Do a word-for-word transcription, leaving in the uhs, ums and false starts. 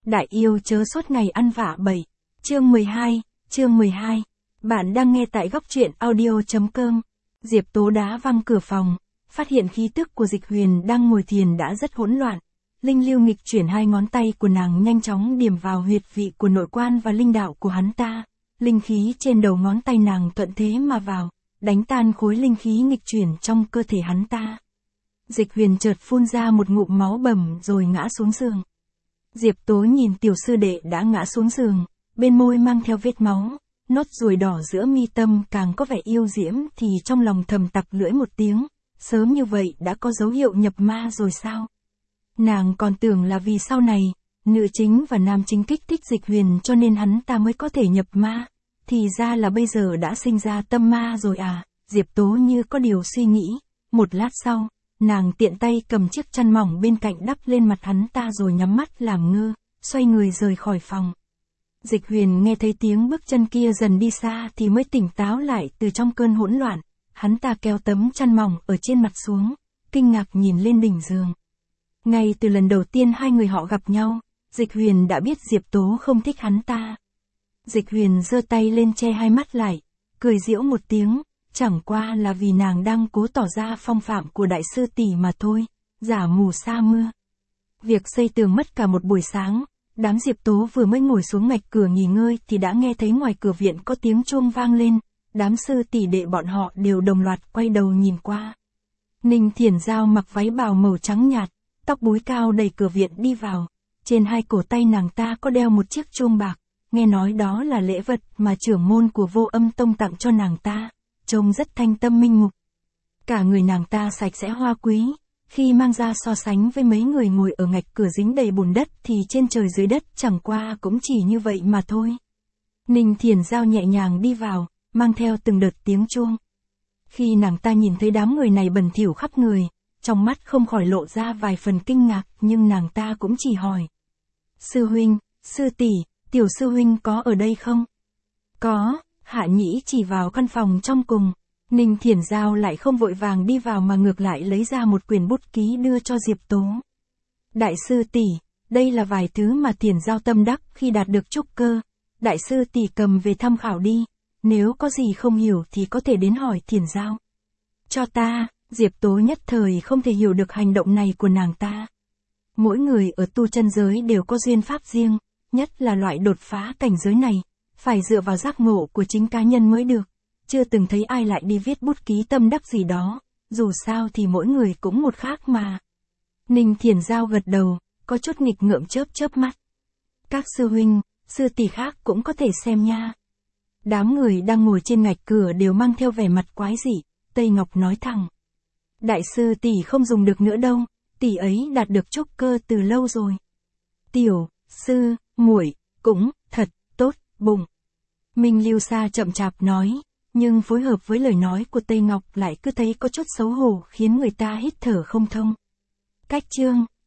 Đại yêu chớ suốt ngày ăn vạ bảy. Chương mười hai, chương mười hai. Bạn đang nghe tại góc truyện audio.com. Diệp Tố đá văng cửa phòng, phát hiện khí tức của Dịch Huyền đang ngồi thiền đã rất hỗn loạn. Linh lưu nghịch chuyển hai ngón tay của nàng nhanh chóng điểm vào huyệt vị của nội quan và linh đạo của hắn ta. Linh khí trên đầu ngón tay nàng thuận thế mà vào, đánh tan khối linh khí nghịch chuyển trong cơ thể hắn ta. Dịch Huyền chợt phun ra một ngụm máu bầm rồi ngã xuống giường. Diệp Tố nhìn tiểu sư đệ đã ngã xuống giường, bên môi mang theo vết máu, nốt ruồi đỏ giữa mi tâm càng có vẻ yêu diễm thì trong lòng thầm tặc lưỡi một tiếng, sớm như vậy đã có dấu hiệu nhập ma rồi sao? Nàng còn tưởng là vì sau này, nữ chính và nam chính kích thích Dịch Huyền cho nên hắn ta mới có thể nhập ma, thì ra là bây giờ đã sinh ra tâm ma rồi à, Diệp Tố như có điều suy nghĩ, một lát sau. Nàng tiện tay cầm chiếc chăn mỏng bên cạnh đắp lên mặt hắn ta rồi nhắm mắt làm ngơ, xoay người rời khỏi phòng. Dịch Huyền nghe thấy tiếng bước chân kia dần đi xa thì mới tỉnh táo lại từ trong cơn hỗn loạn. Hắn ta kéo tấm chăn mỏng ở trên mặt xuống, kinh ngạc nhìn lên đỉnh giường. Ngay từ lần đầu tiên hai người họ gặp nhau, Dịch Huyền đã biết Diệp Tố không thích hắn ta. Dịch Huyền giơ tay lên che hai mắt lại, cười giễu một tiếng. Chẳng qua là vì nàng đang cố tỏ ra phong phạm của đại sư tỷ mà thôi, giả mù sa mưa. Việc xây tường mất cả một buổi sáng, đám Diệp Tố vừa mới ngồi xuống ngạch cửa nghỉ ngơi thì đã nghe thấy ngoài cửa viện có tiếng chuông vang lên, đám sư tỷ đệ bọn họ đều đồng loạt quay đầu nhìn qua. Ninh Thiển Giao mặc váy bào màu trắng nhạt, tóc búi cao đẩy cửa viện đi vào, trên hai cổ tay nàng ta có đeo một chiếc chuông bạc, nghe nói đó là lễ vật mà trưởng môn của Vô Âm Tông tặng cho nàng ta. Trông rất thanh tâm minh mục. Cả người nàng ta sạch sẽ hoa quý, khi mang ra so sánh với mấy người ngồi ở ngạch cửa dính đầy bùn đất thì trên trời dưới đất chẳng qua cũng chỉ như vậy mà thôi. Ninh Thiển Giao nhẹ nhàng đi vào, mang theo từng đợt tiếng chuông. Khi nàng ta nhìn thấy đám người này bẩn thỉu khắp người, trong mắt không khỏi lộ ra vài phần kinh ngạc nhưng nàng ta cũng chỉ hỏi. Sư huynh, sư tỷ, tiểu sư huynh có ở đây không? Có. Hạ Nhĩ chỉ vào căn phòng trong cùng, Ninh Thiển Giao lại không vội vàng đi vào mà ngược lại lấy ra một quyển bút ký đưa cho Diệp Tố. Đại sư tỷ, đây là vài thứ mà Thiển Giao tâm đắc khi đạt được trúc cơ, đại sư tỷ cầm về tham khảo đi, nếu có gì không hiểu thì có thể đến hỏi Thiển Giao. Cho ta, Diệp Tố nhất thời không thể hiểu được hành động này của nàng ta. Mỗi người ở tu chân giới đều có duyên pháp riêng, nhất là loại đột phá cảnh giới này. Phải dựa vào giác ngộ của chính cá nhân mới được, chưa từng thấy ai lại đi viết bút ký tâm đắc gì đó, dù sao thì mỗi người cũng một khác mà. Ninh Thiển Giao gật đầu, có chút nghịch ngợm chớp chớp mắt. Các sư huynh, sư tỷ khác cũng có thể xem nha. Đám người đang ngồi trên ngạch cửa đều mang theo vẻ mặt quái dị, Tây Ngọc nói thẳng. Đại sư tỷ không dùng được nữa đâu, tỷ ấy đạt được trúc cơ từ lâu rồi. Tiểu, sư, muội cũng, thật, tốt. Bụng. Minh Lưu Sa chậm chạp nói, nhưng phối hợp với lời nói của Tây Ngọc lại cứ thấy có chút xấu hổ khiến người ta hít thở không thông. Cách chương,